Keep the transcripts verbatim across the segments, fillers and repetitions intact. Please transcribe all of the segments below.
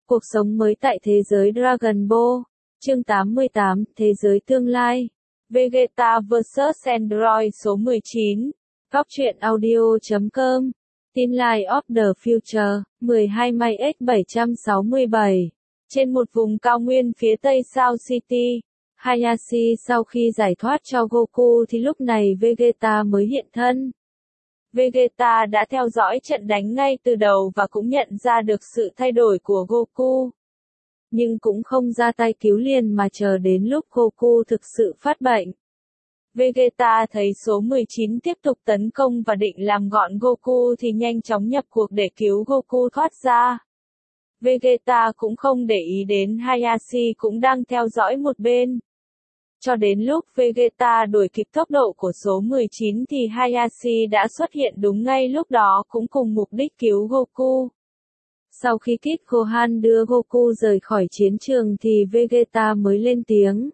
Cuộc sống mới tại thế giới Dragon Ball. Chương tám mươi tám, Thế giới tương lai. Vegeta versus. Android số mười chín. Góc truyện audio chấm com. Timeline of the Future. mười hai May X bảy trăm sáu mươi bảy. Trên một vùng cao nguyên phía tây South City, Hayashi sau khi giải thoát cho Goku thì lúc này Vegeta mới hiện thân. Vegeta đã theo dõi trận đánh ngay từ đầu và cũng nhận ra được sự thay đổi của Goku. Nhưng cũng không ra tay cứu liền mà chờ đến lúc Goku thực sự phát bệnh. Vegeta thấy số mười chín tiếp tục tấn công và định làm gọn Goku thì nhanh chóng nhập cuộc để cứu Goku thoát ra. Vegeta cũng không để ý đến Hayashi cũng đang theo dõi một bên. Cho đến lúc Vegeta đuổi kịp tốc độ của số mười chín thì Hayashi đã xuất hiện đúng ngay lúc đó cũng cùng mục đích cứu Goku. Sau khi Kid Gohan đưa Goku rời khỏi chiến trường thì Vegeta mới lên tiếng.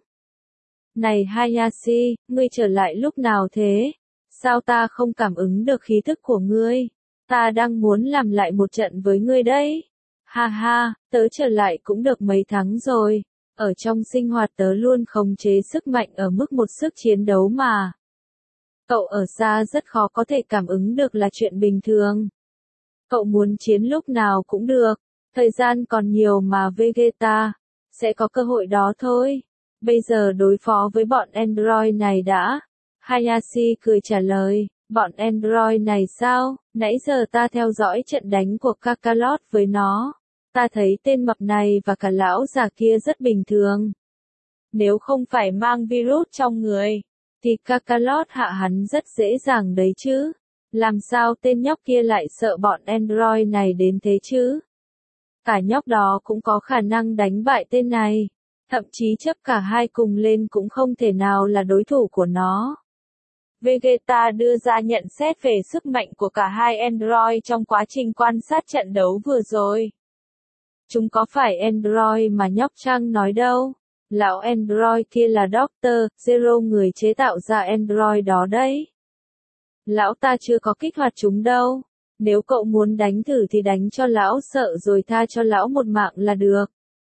Này Hayashi, ngươi trở lại lúc nào thế? Sao ta không cảm ứng được khí thức của ngươi? Ta đang muốn làm lại một trận với ngươi đấy. Ha ha, tớ trở lại cũng được mấy tháng rồi. Ở trong sinh hoạt tớ luôn khống chế sức mạnh ở mức một sức chiến đấu mà. Cậu ở xa rất khó có thể cảm ứng được là chuyện bình thường. Cậu muốn chiến lúc nào cũng được. Thời gian còn nhiều mà Vegeta. Sẽ có cơ hội đó thôi. Bây giờ đối phó với bọn Android này đã. Hayashi cười trả lời. Bọn Android này sao? Nãy giờ ta theo dõi trận đánh của Kakarot với nó. Ta thấy tên mập này và cả lão già kia rất bình thường. Nếu không phải mang virus trong người, thì Kakarot hạ hắn rất dễ dàng đấy chứ. Làm sao tên nhóc kia lại sợ bọn Android này đến thế chứ? Cả nhóc đó cũng có khả năng đánh bại tên này. Thậm chí chấp cả hai cùng lên cũng không thể nào là đối thủ của nó. Vegeta đưa ra nhận xét về sức mạnh của cả hai Android trong quá trình quan sát trận đấu vừa rồi. Chúng có phải Android mà nhóc Trăng nói đâu. Lão Android kia là doctor Zero, người chế tạo ra Android đó đấy. Lão ta chưa có kích hoạt chúng đâu. Nếu cậu muốn đánh thử thì đánh cho lão sợ rồi tha cho lão một mạng là được.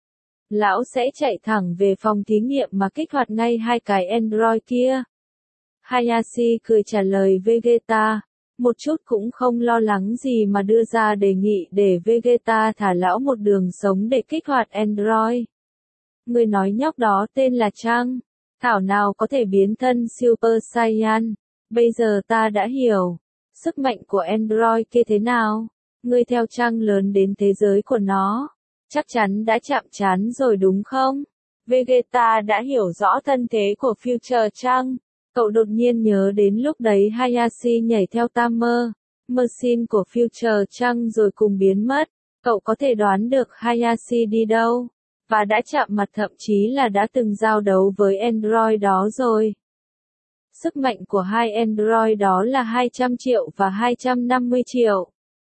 Lão sẽ chạy thẳng về phòng thí nghiệm mà kích hoạt ngay hai cái Android kia. Hayashi cười trả lời Vegeta. Một chút cũng không lo lắng gì mà đưa ra đề nghị để Vegeta thả lão một đường sống để kích hoạt Android. Người nói nhóc đó tên là Trăng. Thảo nào có thể biến thân Super Saiyan. Bây giờ ta đã hiểu. Sức mạnh của Android kia thế nào? Ngươi theo Trăng lớn đến thế giới của nó. Chắc chắn đã chạm trán rồi đúng không? Vegeta đã hiểu rõ thân thế của Future Trăng. Cậu đột nhiên nhớ đến lúc đấy Hayashi nhảy theo Timer Machine của Future Trăng rồi cùng biến mất. Cậu có thể đoán được Hayashi đi đâu. Và đã chạm mặt thậm chí là đã từng giao đấu với Android đó rồi. Sức mạnh của hai Android đó là hai trăm triệu và hai trăm năm mươi triệu.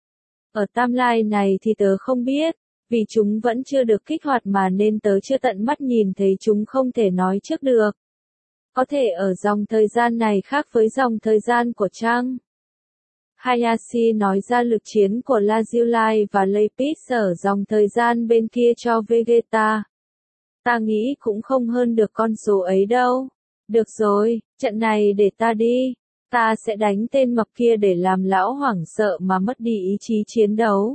Ở timeline này thì tớ không biết. Vì chúng vẫn chưa được kích hoạt mà nên tớ chưa tận mắt nhìn thấy chúng, không thể nói trước được. Có thể ở dòng thời gian này khác với dòng thời gian của Trăng. Hayashi nói ra lực chiến của Lazuli và Lapis ở dòng thời gian bên kia cho Vegeta. Ta nghĩ cũng không hơn được con số ấy đâu. Được rồi, trận này để ta đi. Ta sẽ đánh tên mập kia để làm lão hoảng sợ mà mất đi ý chí chiến đấu.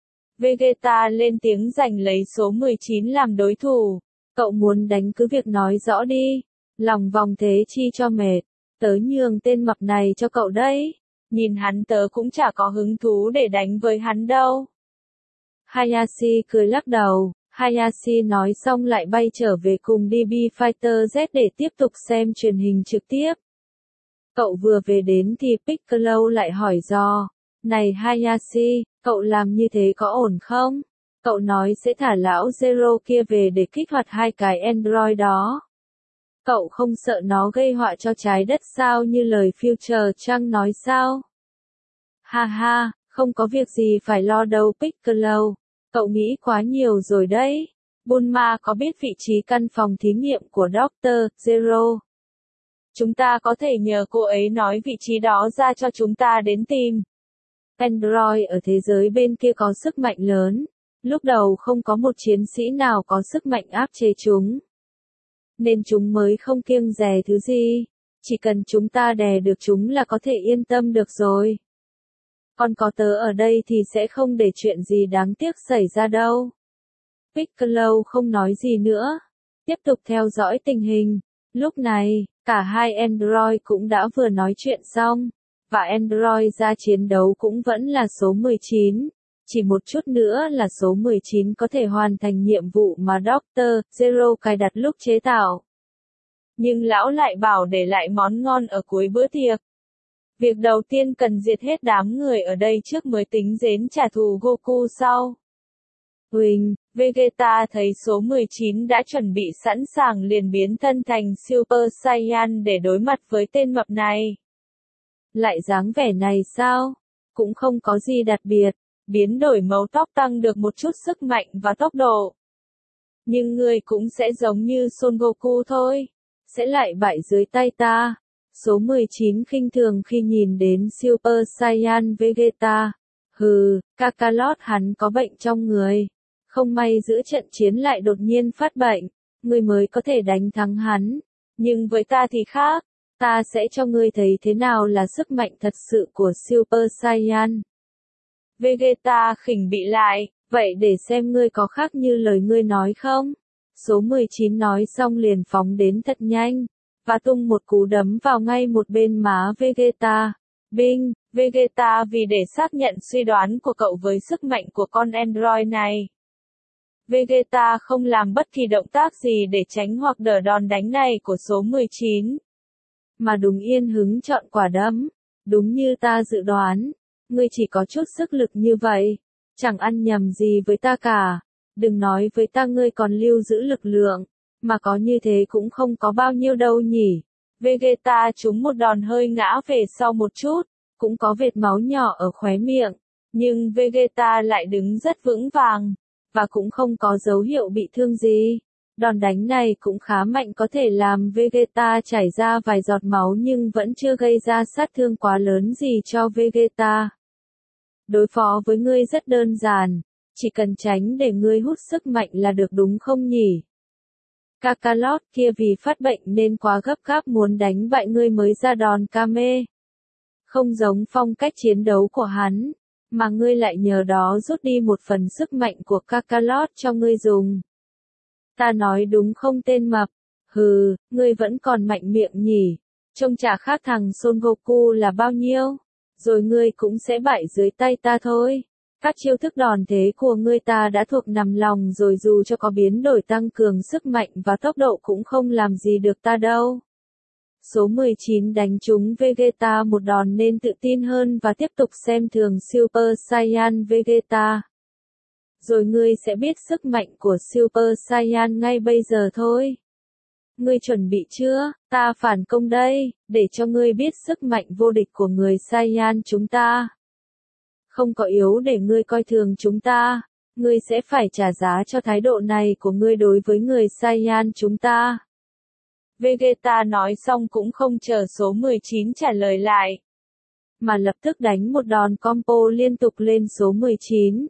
Vegeta lên tiếng giành lấy số mười chín làm đối thủ. Cậu muốn đánh cứ việc nói rõ đi. Lòng vòng thế chi cho mệt. Tớ nhường tên mập này cho cậu đấy. Nhìn hắn tớ cũng chả có hứng thú để đánh với hắn đâu. Hayashi cười lắc đầu. Hayashi nói xong lại bay trở về cùng đê bê Fighter Z để tiếp tục xem truyền hình trực tiếp. Cậu vừa về đến thì Piccolo lại hỏi do. Này Hayashi, cậu làm như thế có ổn không? Cậu nói sẽ thả lão Zero kia về để kích hoạt hai cái Android đó. Cậu không sợ nó gây họa cho trái đất sao như lời Future Trăng nói sao? Ha ha, không có việc gì phải lo đâu Piccolo. Cậu nghĩ quá nhiều rồi đấy. Bulma có biết vị trí căn phòng thí nghiệm của doctor Zero. Chúng ta có thể nhờ cô ấy nói vị trí đó ra cho chúng ta đến tìm. Android ở thế giới bên kia có sức mạnh lớn. Lúc đầu không có một chiến sĩ nào có sức mạnh áp chế chúng. Nên chúng mới không kiêng dè thứ gì. Chỉ cần chúng ta đè được chúng là có thể yên tâm được rồi. Còn có tớ ở đây thì sẽ không để chuyện gì đáng tiếc xảy ra đâu. Piccolo không nói gì nữa. Tiếp tục theo dõi tình hình. Lúc này, cả hai android cũng đã vừa nói chuyện xong. Và android ra chiến đấu cũng vẫn là số mười chín. Chỉ một chút nữa là số mười chín có thể hoàn thành nhiệm vụ mà doctor Zero cài đặt lúc chế tạo. Nhưng lão lại bảo để lại món ngon ở cuối bữa tiệc. Việc đầu tiên cần diệt hết đám người ở đây trước mới tính đến trả thù Goku sau. Huỳnh, Vegeta thấy số mười chín đã chuẩn bị sẵn sàng liền biến thân thành Super Saiyan để đối mặt với tên mập này. Lại dáng vẻ này sao? Cũng không có gì đặc biệt, biến đổi màu tóc tăng được một chút sức mạnh và tốc độ. Nhưng người cũng sẽ giống như Son Goku thôi, sẽ lại bại dưới tay ta. Số mười chín khinh thường khi nhìn đến Super Saiyan Vegeta. Hừ, Kakarot hắn có bệnh trong người. Không may giữa trận chiến lại đột nhiên phát bệnh, ngươi mới có thể đánh thắng hắn. Nhưng với ta thì khác, ta sẽ cho ngươi thấy thế nào là sức mạnh thật sự của Super Saiyan. Vegeta khỉnh bị lại, vậy để xem ngươi có khác như lời ngươi nói không? Số mười chín nói xong liền phóng đến thật nhanh, và tung một cú đấm vào ngay một bên má Vegeta. Bing, Vegeta vì để xác nhận suy đoán của cậu với sức mạnh của con android này. Vegeta không làm bất kỳ động tác gì để tránh hoặc đỡ đòn đánh này của số mười chín. Mà đúng yên hứng chọn quả đấm. Đúng như ta dự đoán. Ngươi chỉ có chút sức lực như vậy. Chẳng ăn nhầm gì với ta cả. Đừng nói với ta ngươi còn lưu giữ lực lượng. Mà có như thế cũng không có bao nhiêu đâu nhỉ. Vegeta trúng một đòn hơi ngã về sau một chút. Cũng có vệt máu nhỏ ở khóe miệng. Nhưng Vegeta lại đứng rất vững vàng. Và cũng không có dấu hiệu bị thương gì. Đòn đánh này cũng khá mạnh có thể làm Vegeta chảy ra vài giọt máu nhưng vẫn chưa gây ra sát thương quá lớn gì cho Vegeta. Đối phó với ngươi rất đơn giản, chỉ cần tránh để ngươi hút sức mạnh là được đúng không nhỉ? Kakarot kia vì phát bệnh nên quá gấp gáp muốn đánh bại ngươi mới ra đòn Kame. Không giống phong cách chiến đấu của hắn. Mà ngươi lại nhờ đó rút đi một phần sức mạnh của Kakarot cho ngươi dùng. Ta nói đúng không tên mập? Hừ, ngươi vẫn còn mạnh miệng nhỉ? Trông chả khác thằng Son Goku là bao nhiêu? Rồi ngươi cũng sẽ bại dưới tay ta thôi. Các chiêu thức đòn thế của ngươi ta đã thuộc nằm lòng rồi dù cho có biến đổi tăng cường sức mạnh và tốc độ cũng không làm gì được ta đâu. Số mười chín đánh trúng Vegeta một đòn nên tự tin hơn và tiếp tục xem thường Super Saiyan Vegeta. Rồi ngươi sẽ biết sức mạnh của Super Saiyan ngay bây giờ thôi. Ngươi chuẩn bị chưa? Ta phản công đây, để cho ngươi biết sức mạnh vô địch của người Saiyan chúng ta. Không có yếu để ngươi coi thường chúng ta. Ngươi sẽ phải trả giá cho thái độ này của ngươi đối với người Saiyan chúng ta. Vegeta nói xong cũng không chờ số mười chín trả lời lại. Mà lập tức đánh một đòn combo liên tục lên số mười chín.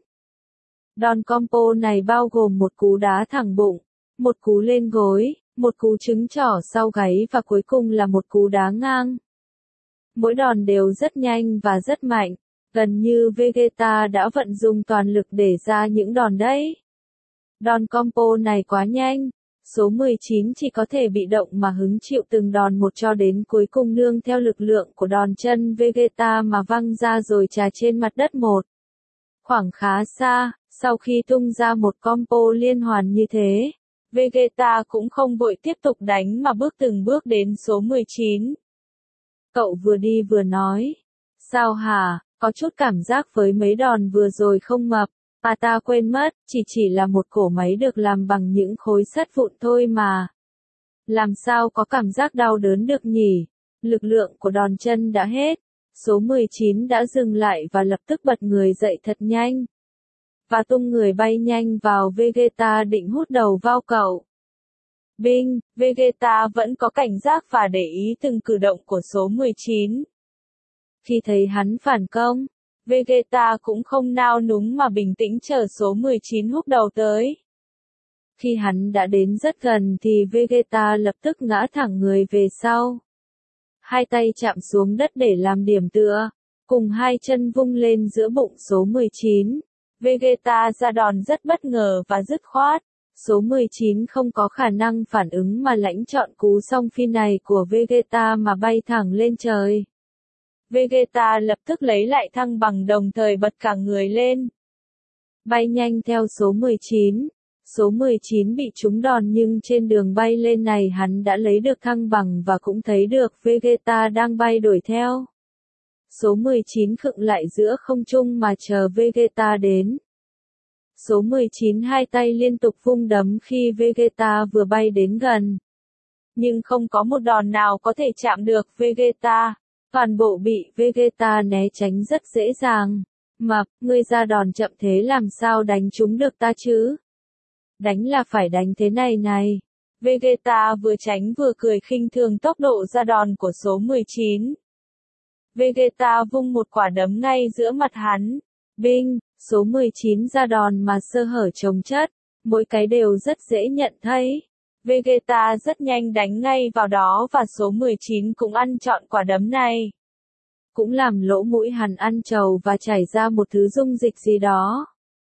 Đòn combo này bao gồm một cú đá thẳng bụng, một cú lên gối, một cú trứng trỏ sau gáy và cuối cùng là một cú đá ngang. Mỗi đòn đều rất nhanh và rất mạnh, gần như Vegeta đã vận dụng toàn lực để ra những đòn đấy. Đòn combo này quá nhanh. Số mười chín chỉ có thể bị động mà hứng chịu từng đòn một cho đến cuối cùng nương theo lực lượng của đòn chân Vegeta mà văng ra rồi trà trên mặt đất một. Khoảng khá xa, sau khi tung ra một combo liên hoàn như thế, Vegeta cũng không vội tiếp tục đánh mà bước từng bước đến số mười chín. Cậu vừa đi vừa nói, sao hả, có chút cảm giác với mấy đòn vừa rồi không mập. À ta quên mất, chỉ chỉ là một cổ máy được làm bằng những khối sắt vụn thôi mà. Làm sao có cảm giác đau đớn được nhỉ? Lực lượng của đòn chân đã hết. Số mười chín đã dừng lại và lập tức bật người dậy thật nhanh. Và tung người bay nhanh vào Vegeta định hút đầu vào cậu. Bing, Vegeta vẫn có cảnh giác và để ý từng cử động của số mười chín. Khi thấy hắn phản công, Vegeta cũng không nao núng mà bình tĩnh chờ số mười chín húc đầu tới. Khi hắn đã đến rất gần thì Vegeta lập tức ngã thẳng người về sau. Hai tay chạm xuống đất để làm điểm tựa, cùng hai chân vung lên giữa bụng số mười chín. Vegeta ra đòn rất bất ngờ và dứt khoát. Số mười chín không có khả năng phản ứng mà lãnh chọn cú song phi này của Vegeta mà bay thẳng lên trời. Vegeta lập tức lấy lại thăng bằng đồng thời bật cả người lên. Bay nhanh theo số mười chín. Số mười chín bị trúng đòn nhưng trên đường bay lên này hắn đã lấy được thăng bằng và cũng thấy được Vegeta đang bay đuổi theo. Số mười chín khựng lại giữa không trung mà chờ Vegeta đến. Số mười chín hai tay liên tục vung đấm khi Vegeta vừa bay đến gần. Nhưng không có một đòn nào có thể chạm được Vegeta. Toàn bộ bị Vegeta né tránh rất dễ dàng. Mập, ngươi ra đòn chậm thế làm sao đánh trúng được ta chứ? Đánh là phải đánh thế này này. Vegeta vừa tránh vừa cười khinh thường tốc độ ra đòn của số mười chín. Vegeta vung một quả đấm ngay giữa mặt hắn. Binh, số mười chín ra đòn mà sơ hở chồng chất, mỗi cái đều rất dễ nhận thấy. Vegeta rất nhanh đánh ngay vào đó và số mười chín cũng ăn trọn quả đấm này. Cũng làm lỗ mũi hắn ăn trầu và chảy ra một thứ dung dịch gì đó.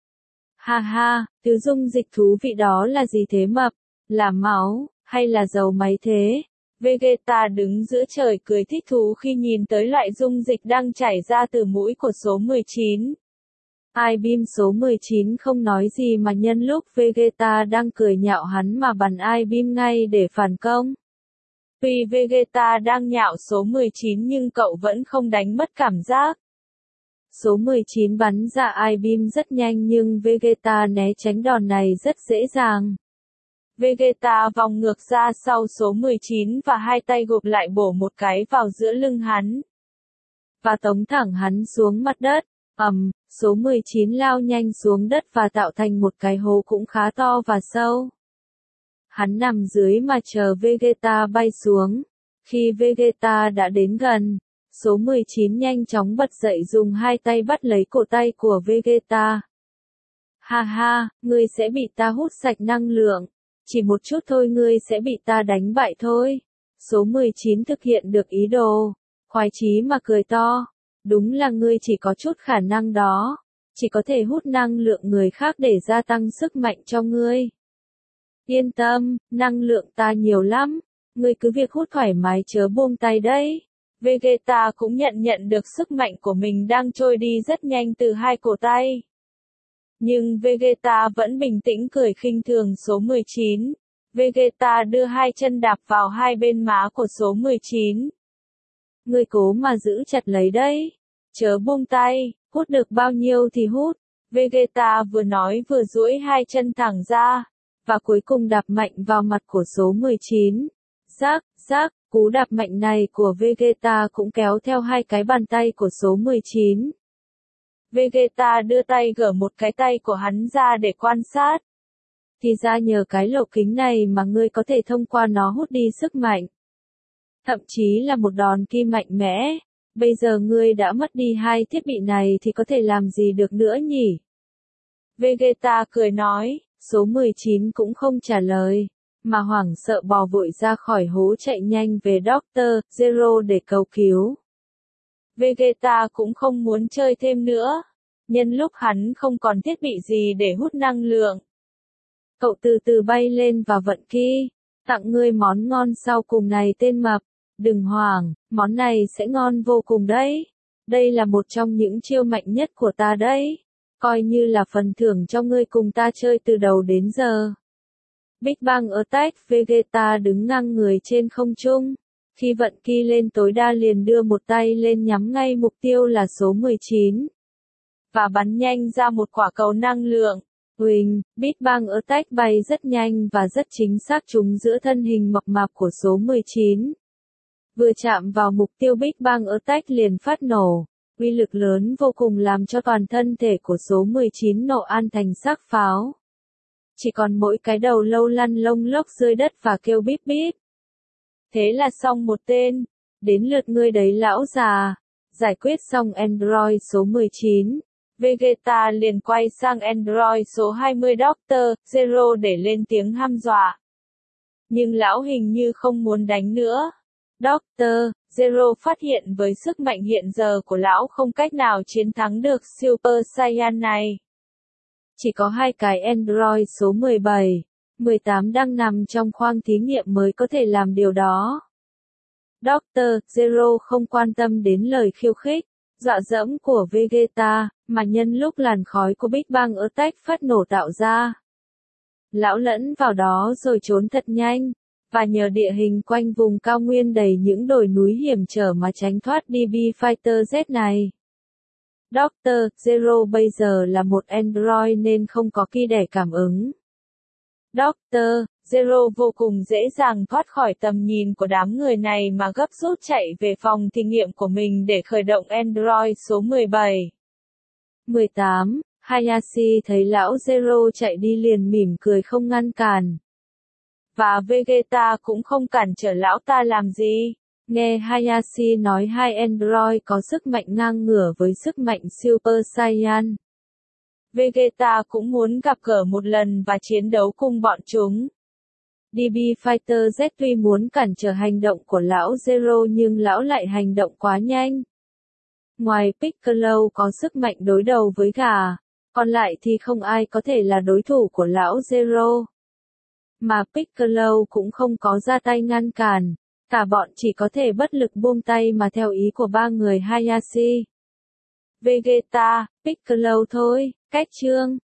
Ha ha, thứ dung dịch thú vị đó là gì thế mập? Là máu, hay là dầu máy thế? Vegeta đứng giữa trời cười thích thú khi nhìn tới loại dung dịch đang chảy ra từ mũi của số mười chín. I-beam số mười chín không nói gì mà nhân lúc Vegeta đang cười nhạo hắn mà bắn I-beam ngay để phản công. Tuy Vegeta đang nhạo số mười chín nhưng cậu vẫn không đánh mất cảm giác. Số mười chín bắn ra I-beam rất nhanh nhưng Vegeta né tránh đòn này rất dễ dàng. Vegeta vòng ngược ra sau số mười chín và hai tay gộp lại bổ một cái vào giữa lưng hắn. Và tống thẳng hắn xuống mặt đất. Ầm, um, số mười chín lao nhanh xuống đất và tạo thành một cái hố cũng khá to và sâu. Hắn nằm dưới mà chờ Vegeta bay xuống. Khi Vegeta đã đến gần, số mười chín nhanh chóng bật dậy dùng hai tay bắt lấy cổ tay của Vegeta. Ha ha, ngươi sẽ bị ta hút sạch năng lượng. Chỉ một chút thôi ngươi sẽ bị ta đánh bại thôi. Số mười chín thực hiện được ý đồ. Khoái chí mà cười to. Đúng là ngươi chỉ có chút khả năng đó. Chỉ có thể hút năng lượng người khác để gia tăng sức mạnh cho ngươi. Yên tâm, năng lượng ta nhiều lắm. Ngươi cứ việc hút thoải mái chớ buông tay đấy. Vegeta cũng nhận nhận được sức mạnh của mình đang trôi đi rất nhanh từ hai cổ tay. Nhưng Vegeta vẫn bình tĩnh cười khinh thường số mười chín. Vegeta đưa hai chân đạp vào hai bên má của số mười chín. Ngươi cố mà giữ chặt lấy đấy. Chớ buông tay, hút được bao nhiêu thì hút. Vegeta vừa nói vừa duỗi hai chân thẳng ra. Và cuối cùng đạp mạnh vào mặt của số mười chín. Rắc, rắc, cú đạp mạnh này của Vegeta cũng kéo theo hai cái bàn tay của số mười chín. Vegeta đưa tay gỡ một cái tay của hắn ra để quan sát. Thì ra nhờ cái lỗ kính này mà ngươi có thể thông qua nó hút đi sức mạnh. Thậm chí là một đòn kim mạnh mẽ. Bây giờ ngươi đã mất đi hai thiết bị này thì có thể làm gì được nữa nhỉ? Vegeta cười nói, số mười chín cũng không trả lời, mà hoảng sợ bò vội ra khỏi hố chạy nhanh về Doctor Zero để cầu cứu. Vegeta cũng không muốn chơi thêm nữa, nhân lúc hắn không còn thiết bị gì để hút năng lượng. Cậu từ từ bay lên và vận ki, tặng ngươi món ngon sau cùng này tên mập, đừng hoảng, món này sẽ ngon vô cùng đấy. Đây là một trong những chiêu mạnh nhất của ta đấy, coi như là phần thưởng cho ngươi cùng ta chơi từ đầu đến giờ. Big Bang Attack. Vegeta đứng ngang người trên không trung. Khi vận ki lên tối đa liền đưa một tay lên nhắm ngay mục tiêu là số mười chín. Và bắn nhanh ra một quả cầu năng lượng. Uỳnh, Big Bang Attack bay rất nhanh và rất chính xác trúng giữa thân hình mập mạp của số mười chín. Vừa chạm vào mục tiêu Big Bang Attack liền phát nổ. Uy lực lớn vô cùng làm cho toàn thân thể của số mười chín nổ an thành xác pháo. Chỉ còn mỗi cái đầu lâu lăn lông lốc rơi đất và kêu bíp bíp. Thế là xong một tên. Đến lượt ngươi đấy lão già. Giải quyết xong Android số mười chín, Vegeta liền quay sang Android số hai mươi doctor Zero để lên tiếng hăm dọa. Nhưng lão hình như không muốn đánh nữa. doctor Zero phát hiện với sức mạnh hiện giờ của lão không cách nào chiến thắng được Super Saiyan này. Chỉ có hai cái Android số mười bảy, mười tám đang nằm trong khoang thí nghiệm mới có thể làm điều đó. doctor Zero không quan tâm đến lời khiêu khích, dọa dẫm của Vegeta, mà nhân lúc làn khói của Big Bang Attack phát nổ tạo ra. Lão lẫn vào đó rồi trốn thật nhanh, và nhờ địa hình quanh vùng cao nguyên đầy những đồi núi hiểm trở mà tránh thoát đê bê Fighter Z này. doctor Zero bây giờ là một Android nên không có ki để cảm ứng. doctor Zero vô cùng dễ dàng thoát khỏi tầm nhìn của đám người này mà gấp rút chạy về phòng thí nghiệm của mình để khởi động Android số mười bảy. mười tám, Hayashi thấy lão Zero chạy đi liền mỉm cười không ngăn cản. Và Vegeta cũng không cản trở lão ta làm gì. Nghe Hayashi nói hai Android có sức mạnh ngang ngửa với sức mạnh Super Saiyan. Vegeta cũng muốn gặp gỡ một lần và chiến đấu cùng bọn chúng. đê bê Fighter Z tuy muốn cản trở hành động của lão Zero nhưng lão lại hành động quá nhanh. Ngoài Piccolo có sức mạnh đối đầu với gà, còn lại thì không ai có thể là đối thủ của lão Zero. Mà Piccolo cũng không có ra tay ngăn cản, cả bọn chỉ có thể bất lực buông tay mà theo ý của ba người Hayashi. Vegeta, Piccolo thôi, cách chương.